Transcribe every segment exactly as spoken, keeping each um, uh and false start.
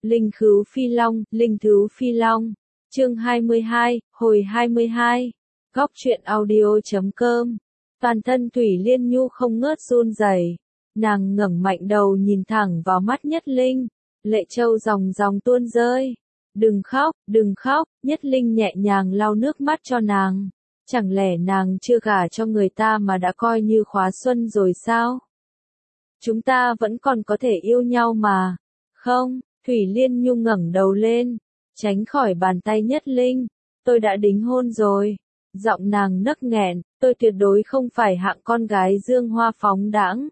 Linh Khứu Phi Long, Linh Thứu Phi Long. Chương hai mươi hai, hồi hai mươi hai. Góc truyện audio chấm com. Toàn thân Thủy Liên Nhu không ngớt run rẩy. Nàng ngẩng mạnh đầu nhìn thẳng vào mắt Nhất Linh, lệ trâu ròng ròng tuôn rơi. "Đừng khóc, đừng khóc." Nhất Linh nhẹ nhàng lau nước mắt cho nàng. Chẳng lẽ nàng chưa gả cho người ta mà đã coi như khóa xuân rồi sao? Chúng ta vẫn còn có thể yêu nhau mà. Không, Thủy Liên Nhu ngẩng đầu lên, tránh khỏi bàn tay Nhất Linh. "Tôi đã đính hôn rồi." Giọng nàng nấc nghẹn, "Tôi tuyệt đối không phải hạng con gái dương hoa phóng đãng."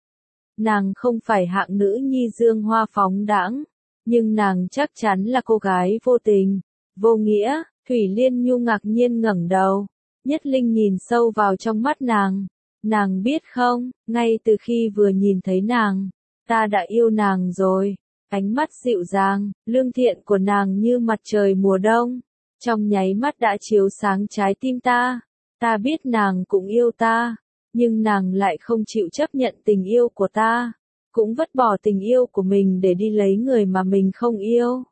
Nàng không phải hạng nữ nhi dương hoa phóng đãng, nhưng nàng chắc chắn là cô gái vô tình, vô nghĩa. Thủy Liên Nhu ngạc nhiên ngẩng đầu. Nhất Linh nhìn sâu vào trong mắt nàng. "Nàng biết không, ngay từ khi vừa nhìn thấy nàng, ta đã yêu nàng rồi." Ánh mắt dịu dàng, lương thiện của nàng như mặt trời mùa đông, trong nháy mắt đã chiếu sáng trái tim ta. Ta biết nàng cũng yêu ta, nhưng nàng lại không chịu chấp nhận tình yêu của ta, cũng vứt bỏ tình yêu của mình để đi lấy người mà mình không yêu.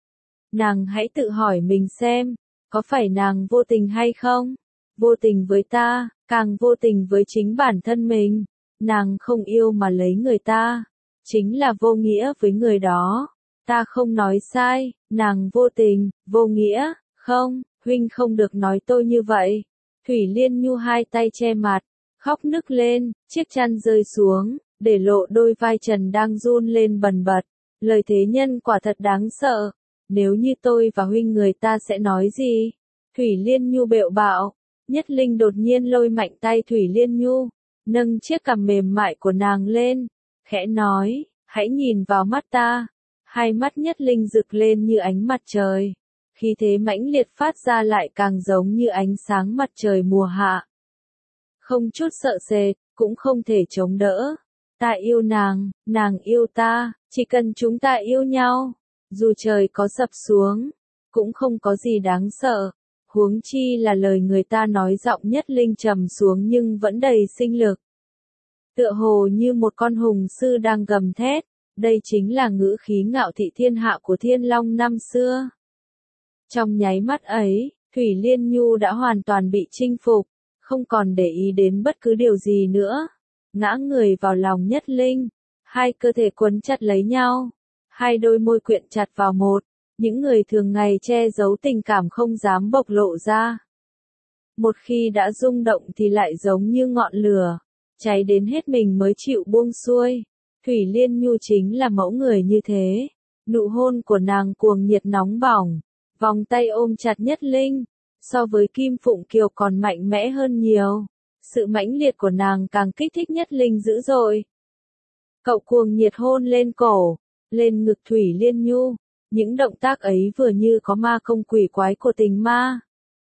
Nàng hãy tự hỏi mình xem, có phải nàng vô tình hay không? Vô tình với ta, càng vô tình với chính bản thân mình. Nàng không yêu mà lấy người ta, chính là vô nghĩa với người đó. Ta không nói sai, nàng vô tình, vô nghĩa. Không, huynh không được nói tôi như vậy. Thủy Liên Nhu hai tay che mặt, khóc nức lên, chiếc chăn rơi xuống, để lộ đôi vai trần đang run lên bần bật. Lời thế nhân quả thật đáng sợ. Nếu như tôi và huynh người ta sẽ nói gì? Thủy Liên Nhu bệu bạo. Nhất Linh đột nhiên lôi mạnh tay Thủy Liên Nhu, nâng chiếc cằm mềm mại của nàng lên, khẽ nói, "Hãy nhìn vào mắt ta." Hai mắt Nhất Linh rực lên như ánh mặt trời, khí thế mãnh liệt phát ra lại càng giống như ánh sáng mặt trời mùa hạ. Không chút sợ sệt, cũng không thể chống đỡ. "Ta yêu nàng, nàng yêu ta, chỉ cần chúng ta yêu nhau, dù trời có sập xuống, cũng không có gì đáng sợ." Huống chi là lời người ta nói. Giọng Nhất Linh trầm xuống nhưng vẫn đầy sinh lực, tựa hồ như một con hùng sư đang gầm thét. Đây chính là ngữ khí ngạo thị thiên hạ của Thiên Long năm xưa. Trong nháy mắt ấy, Thủy Liên Nhu đã hoàn toàn bị chinh phục, không còn để ý đến bất cứ điều gì nữa. Ngã người vào lòng Nhất Linh, hai cơ thể quấn chặt lấy nhau, hai đôi môi quyện chặt vào một. Những người thường ngày che giấu tình cảm không dám bộc lộ ra. Một khi đã rung động thì lại giống như ngọn lửa, cháy đến hết mình mới chịu buông xuôi. Thủy Liên Nhu chính là mẫu người như thế. Nụ hôn của nàng cuồng nhiệt nóng bỏng, vòng tay ôm chặt Nhất Linh, so với Kim Phụng Kiều còn mạnh mẽ hơn nhiều. Sự mãnh liệt của nàng càng kích thích Nhất Linh dữ dội. Cậu cuồng nhiệt hôn lên cổ, lên ngực Thủy Liên Nhu. Những động tác ấy vừa như có ma công quỷ quái của tình ma,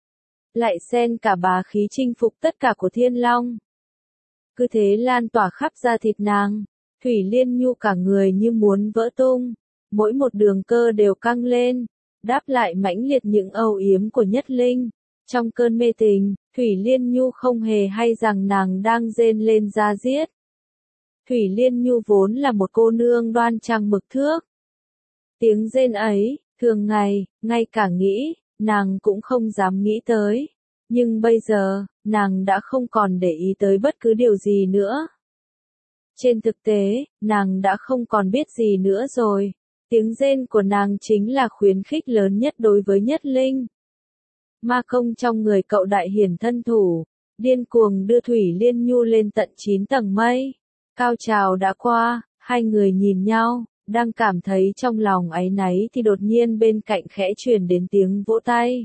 lại xen cả bá khí chinh phục tất cả của Thiên Long. Cứ thế lan tỏa khắp da thịt nàng. Thủy Liên Nhu cả người như muốn vỡ tung, mỗi một đường cơ đều căng lên, đáp lại mãnh liệt những âu yếm của Nhất Linh. Trong cơn mê tình, Thủy Liên Nhu không hề hay rằng nàng đang rên lên da diết. Thủy Liên Nhu vốn là một cô nương đoan trang mực thước. Tiếng rên ấy, thường ngày, ngay cả nghĩ, nàng cũng không dám nghĩ tới. Nhưng bây giờ, nàng đã không còn để ý tới bất cứ điều gì nữa. Trên thực tế, nàng đã không còn biết gì nữa rồi. Tiếng rên của nàng chính là khuyến khích lớn nhất đối với Nhất Linh. Ma công trong người cậu đại hiển thân thủ, điên cuồng đưa Thủy Liên Nhu lên tận chín tầng mây. Cao trào đã qua, hai người nhìn nhau. Đang cảm thấy trong lòng áy náy thì đột nhiên bên cạnh khẽ truyền đến tiếng vỗ tay.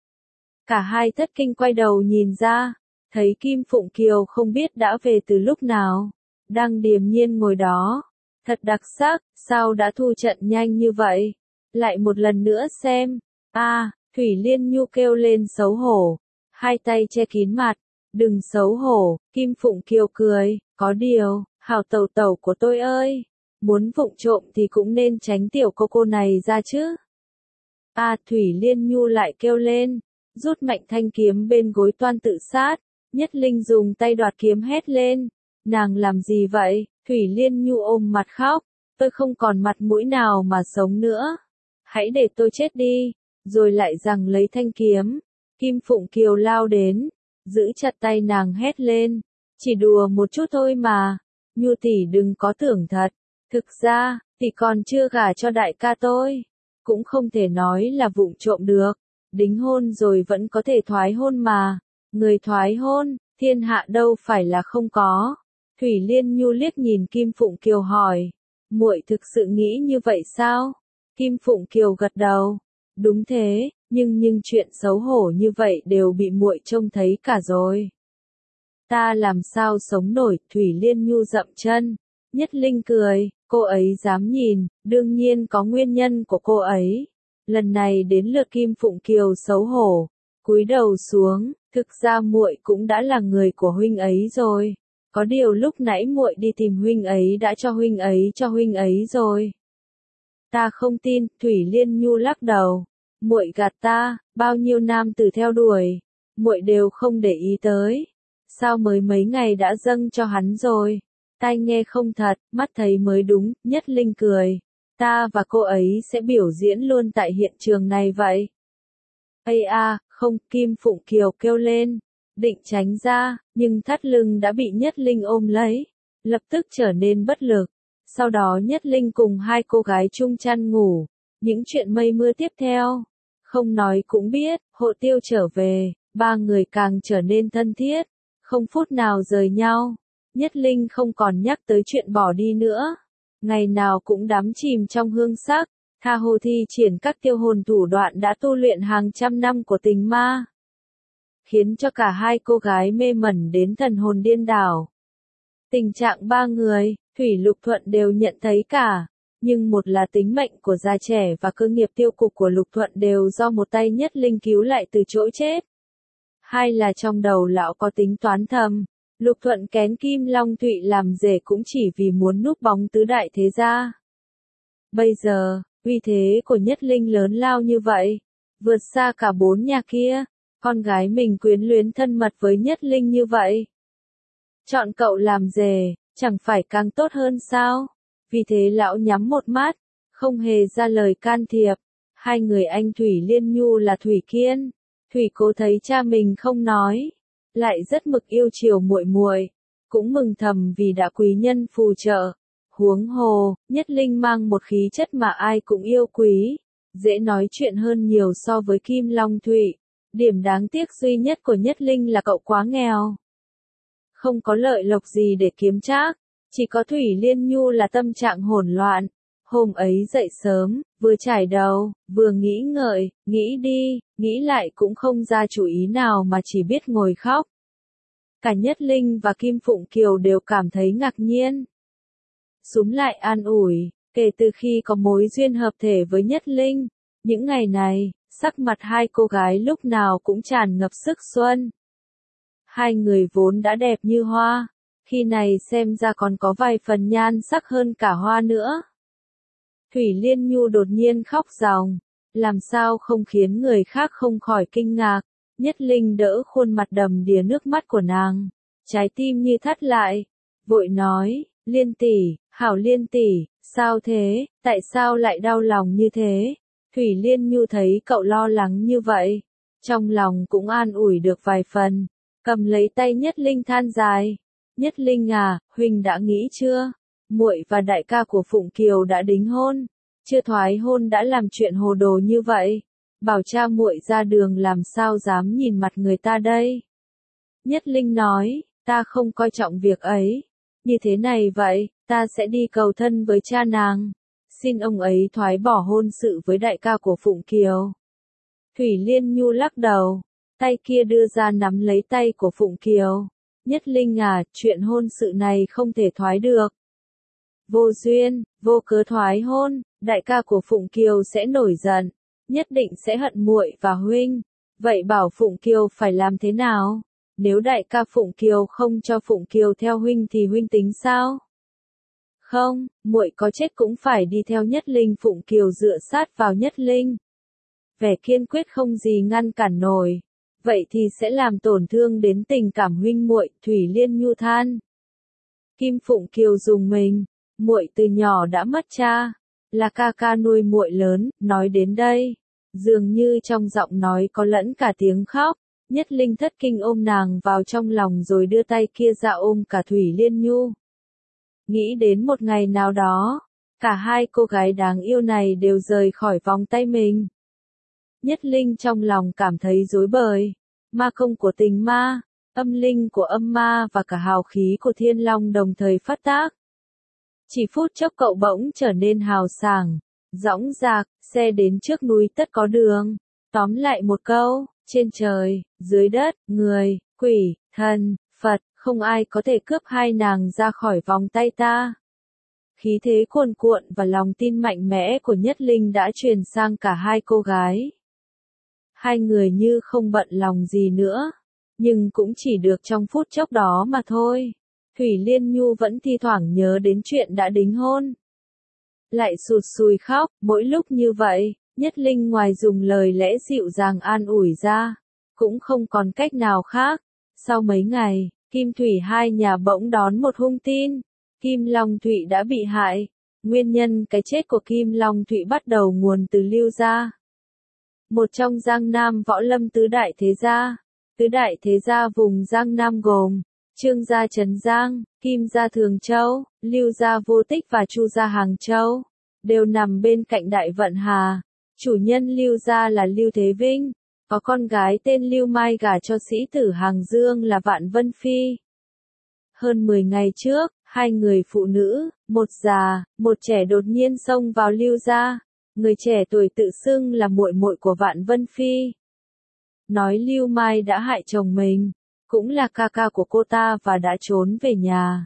Cả hai thất kinh quay đầu nhìn ra, thấy Kim Phụng Kiều không biết đã về từ lúc nào, đang điềm nhiên ngồi đó. Thật đặc sắc, sao đã thu trận nhanh như vậy? Lại một lần nữa xem. A, Thủy Liên Nhu kêu lên xấu hổ, hai tay che kín mặt. "Đừng xấu hổ." Kim Phụng Kiều cười, "Có điều, hảo tẩu tẩu của tôi ơi, muốn vụng trộm thì cũng nên tránh tiểu cô cô này ra chứ." A, à, Thủy Liên Nhu lại kêu lên, rút mạnh thanh kiếm bên gối toan tự sát. Nhất Linh dùng tay đoạt kiếm hét lên, "Nàng làm gì vậy?" Thủy Liên Nhu ôm mặt khóc, "Tôi không còn mặt mũi nào mà sống nữa." hãy để tôi chết đi, rồi lại giằng lấy thanh kiếm. Kim Phụng Kiều lao đến, giữ chặt tay nàng hét lên, chỉ đùa một chút thôi mà, Nhu tỷ đừng có tưởng thật, thực ra, tỷ còn chưa gả cho đại ca tôi, cũng không thể nói là vụng trộm được, đính hôn rồi vẫn có thể thoái hôn mà, người thoái hôn, thiên hạ đâu phải là không có. Thủy Liên Nhu liếc nhìn Kim Phụng Kiều hỏi, muội thực sự nghĩ như vậy sao? Kim Phụng Kiều gật đầu, đúng thế, nhưng nhưng chuyện xấu hổ như vậy đều bị muội trông thấy cả rồi. Ta làm sao sống nổi, Thủy Liên Nhu dậm chân. Nhất Linh cười, cô ấy dám nhìn, đương nhiên có nguyên nhân của cô ấy. Lần này đến lượt Kim Phụng Kiều xấu hổ, cúi đầu xuống, thực ra muội cũng đã là người của huynh ấy rồi. Có điều lúc nãy muội đi tìm huynh ấy đã cho huynh ấy cho huynh ấy rồi. Ta không tin, Thủy Liên Nhu lắc đầu. Muội gạt ta, bao nhiêu nam tử theo đuổi, muội đều không để ý tới. Sao mới mấy ngày đã dâng cho hắn rồi? Tai nghe không thật, mắt thấy mới đúng, Nhất Linh cười. Ta và cô ấy sẽ biểu diễn luôn tại hiện trường này vậy. Ây a, không, Kim Phụng Kiều kêu lên, định tránh ra, nhưng thắt lưng đã bị Nhất Linh ôm lấy, lập tức trở nên bất lực. Sau đó Nhất Linh cùng hai cô gái chung chăn ngủ, những chuyện mây mưa tiếp theo, không nói cũng biết, Hộ Tiêu trở về, ba người càng trở nên thân thiết, không phút nào rời nhau. Nhất Linh không còn nhắc tới chuyện bỏ đi nữa, ngày nào cũng đắm chìm trong hương sắc, tha hồ thi triển các tiêu hồn thủ đoạn đã tu luyện hàng trăm năm của tình ma, khiến cho cả hai cô gái mê mẩn đến thần hồn điên đảo. Tình trạng ba người, Thủy Lục Thuận đều nhận thấy cả, nhưng một là tính mệnh của già trẻ và cơ nghiệp tiêu cục của Lục Thuận đều do một tay Nhất Linh cứu lại từ chỗ chết. Hai là trong đầu lão có tính toán thầm, Lục Thuận kén Kim Long Thụy làm rể cũng chỉ vì muốn núp bóng tứ đại thế gia. Bây giờ, uy thế của Nhất Linh lớn lao như vậy, vượt xa cả bốn nhà kia, con gái mình quyến luyến thân mật với Nhất Linh như vậy. Chọn cậu làm rể, chẳng phải càng tốt hơn sao? Vì thế lão nhắm một mắt, không hề ra lời can thiệp. Hai người anh Thủy Liên Nhu là Thủy Kiên, Thủy Cố thấy cha mình không nói, lại rất mực yêu chiều muội muội, cũng mừng thầm vì đã quý nhân phù trợ. Huống hồ, Nhất Linh mang một khí chất mà ai cũng yêu quý, dễ nói chuyện hơn nhiều so với Kim Long Thụy. Điểm đáng tiếc duy nhất của Nhất Linh là cậu quá nghèo, không có lợi lộc gì để kiếm trác, chỉ có Thủy Liên Nhu là tâm trạng hỗn loạn. Hôm ấy dậy sớm, vừa chải đầu, vừa nghĩ ngợi, nghĩ đi, nghĩ lại cũng không ra chủ ý nào mà chỉ biết ngồi khóc. Cả Nhất Linh và Kim Phụng Kiều đều cảm thấy ngạc nhiên. Súm lại an ủi, kể từ khi có mối duyên hợp thể với Nhất Linh, những ngày này, sắc mặt hai cô gái lúc nào cũng tràn ngập sức xuân. Hai người vốn đã đẹp như hoa, khi này xem ra còn có vài phần nhan sắc hơn cả hoa nữa. Thủy Liên Nhu đột nhiên khóc ròng, làm sao không khiến người khác không khỏi kinh ngạc. Nhất Linh đỡ khuôn mặt đầm đìa nước mắt của nàng, trái tim như thắt lại, vội nói, Liên tỷ, hảo Liên tỷ, sao thế, tại sao lại đau lòng như thế? Thủy Liên Nhu thấy cậu lo lắng như vậy, trong lòng cũng an ủi được vài phần, cầm lấy tay Nhất Linh than dài. Nhất Linh à, huynh đã nghĩ chưa? Muội và đại ca của Phụng Kiều đã đính hôn, chưa thoái hôn đã làm chuyện hồ đồ như vậy, bảo cha muội ra đường làm sao dám nhìn mặt người ta đây? Nhất Linh nói, ta không coi trọng việc ấy, như thế này vậy, ta sẽ đi cầu thân với cha nàng, xin ông ấy thoái bỏ hôn sự với đại ca của Phụng Kiều. Thủy Liên Nhu lắc đầu, tay kia đưa ra nắm lấy tay của Phụng Kiều. Nhất Linh à, chuyện hôn sự này không thể thoái được. Vô duyên, vô cớ thoái hôn, đại ca của Phụng Kiều sẽ nổi giận, nhất định sẽ hận muội và huynh. Vậy bảo Phụng Kiều phải làm thế nào? Nếu đại ca Phụng Kiều không cho Phụng Kiều theo huynh thì huynh tính sao? Không, muội có chết cũng phải đi theo Nhất Linh. Phụng Kiều dựa sát vào Nhất Linh, vẻ kiên quyết không gì ngăn cản nổi. Vậy thì sẽ làm tổn thương đến tình cảm huynh muội, Thủy Liên Nhu than. Kim Phụng Kiều dùng mình, muội từ nhỏ đã mất cha, là ca ca nuôi muội lớn, nói đến đây, dường như trong giọng nói có lẫn cả tiếng khóc, Nhất Linh thất kinh ôm nàng vào trong lòng rồi đưa tay kia ra ôm cả Thủy Liên Nhu. Nghĩ đến một ngày nào đó, cả hai cô gái đáng yêu này đều rời khỏi vòng tay mình. Nhất Linh trong lòng cảm thấy rối bời, ma công của tình ma, âm linh của âm ma và cả hào khí của thiên long đồng thời phát tác. Chỉ phút chốc cậu bỗng trở nên hào sảng, dõng dạc, xe đến trước núi tất có đường. Tóm lại một câu, trên trời, dưới đất, người, quỷ, thần, Phật, không ai có thể cướp hai nàng ra khỏi vòng tay ta. Khí thế cuồn cuộn và lòng tin mạnh mẽ của Nhất Linh đã truyền sang cả hai cô gái. Hai người như không bận lòng gì nữa, nhưng cũng chỉ được trong phút chốc đó mà thôi. Thủy Liên Nhu vẫn thi thoảng nhớ đến chuyện đã đính hôn. Lại sụt sùi khóc, mỗi lúc như vậy, Nhất Linh ngoài dùng lời lẽ dịu dàng an ủi ra, cũng không còn cách nào khác. Sau mấy ngày, Kim Thủy hai nhà bỗng đón một hung tin. Kim Long Thụy đã bị hại. Nguyên nhân cái chết của Kim Long Thụy bắt đầu nguồn từ Lưu gia. Một trong Giang Nam võ lâm tứ đại thế gia. Tứ đại thế gia vùng Giang Nam gồm Trương gia Trấn Giang, Kim gia Thường Châu, Lưu gia Vô Tích và Chu gia Hàng Châu, đều nằm bên cạnh Đại Vận Hà. Chủ nhân Lưu gia là Lưu Thế Vinh, có con gái tên Lưu Mai gả cho sĩ tử Hàng Dương là Vạn Vân Phi. Hơn mười ngày trước, hai người phụ nữ, một già, một trẻ đột nhiên xông vào Lưu gia. Người trẻ tuổi tự xưng là muội muội của Vạn Vân Phi. Nói Lưu Mai đã hại chồng mình, cũng là ca ca của cô ta và đã trốn về nhà.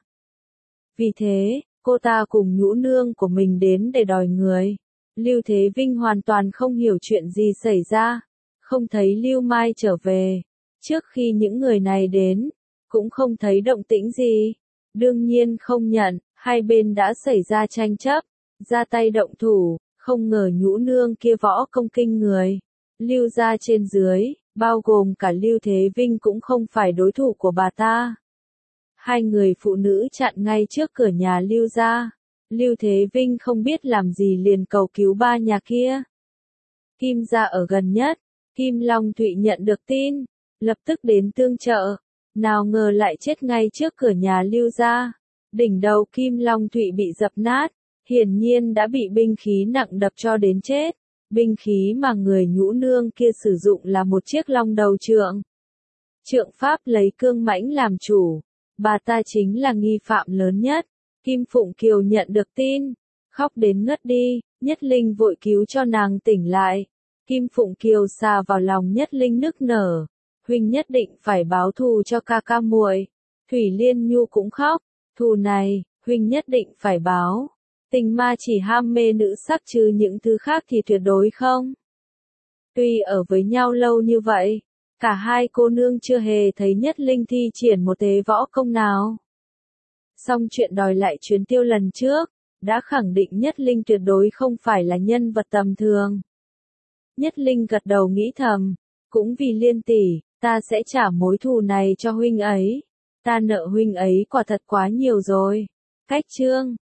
Vì thế, cô ta cùng nhũ nương của mình đến để đòi người. Lưu Thế Vinh hoàn toàn không hiểu chuyện gì xảy ra, không thấy Lưu Mai trở về. Trước khi những người này đến, cũng không thấy động tĩnh gì. Đương nhiên không nhận, hai bên đã xảy ra tranh chấp, ra tay động thủ, không ngờ nhũ nương kia võ công kinh người. Lưu gia trên dưới, bao gồm cả Lưu Thế Vinh cũng không phải đối thủ của bà ta. Hai người phụ nữ chặn ngay trước cửa nhà Lưu gia. Lưu Thế Vinh không biết làm gì liền cầu cứu ba nhà kia. Kim gia ở gần nhất, Kim Long Thụy nhận được tin, lập tức đến tương trợ. Nào ngờ lại chết ngay trước cửa nhà Lưu gia. Đỉnh đầu Kim Long Thụy bị dập nát, hiển nhiên đã bị binh khí nặng đập cho đến chết. Binh khí mà người nhũ nương kia sử dụng là một chiếc long đầu trượng. Trượng pháp lấy cương mãnh làm chủ, bà ta chính là nghi phạm lớn nhất. Kim Phụng Kiều nhận được tin, khóc đến ngất đi, Nhất Linh vội cứu cho nàng tỉnh lại. Kim Phụng Kiều xà vào lòng Nhất Linh nức nở, huynh nhất định phải báo thù cho ca ca muội. Thủy Liên Nhu cũng khóc, thù này, huynh nhất định phải báo. Tình ma chỉ ham mê nữ sắc chứ những thứ khác thì tuyệt đối không. Tuy ở với nhau lâu như vậy, cả hai cô nương chưa hề thấy Nhất Linh thi triển một thế võ công nào. Song chuyện đòi lại chuyến tiêu lần trước, đã khẳng định Nhất Linh tuyệt đối không phải là nhân vật tầm thường. Nhất Linh gật đầu nghĩ thầm, cũng vì Liên tỷ, ta sẽ trả mối thù này cho huynh ấy. Ta nợ huynh ấy quả thật quá nhiều rồi. Cách chương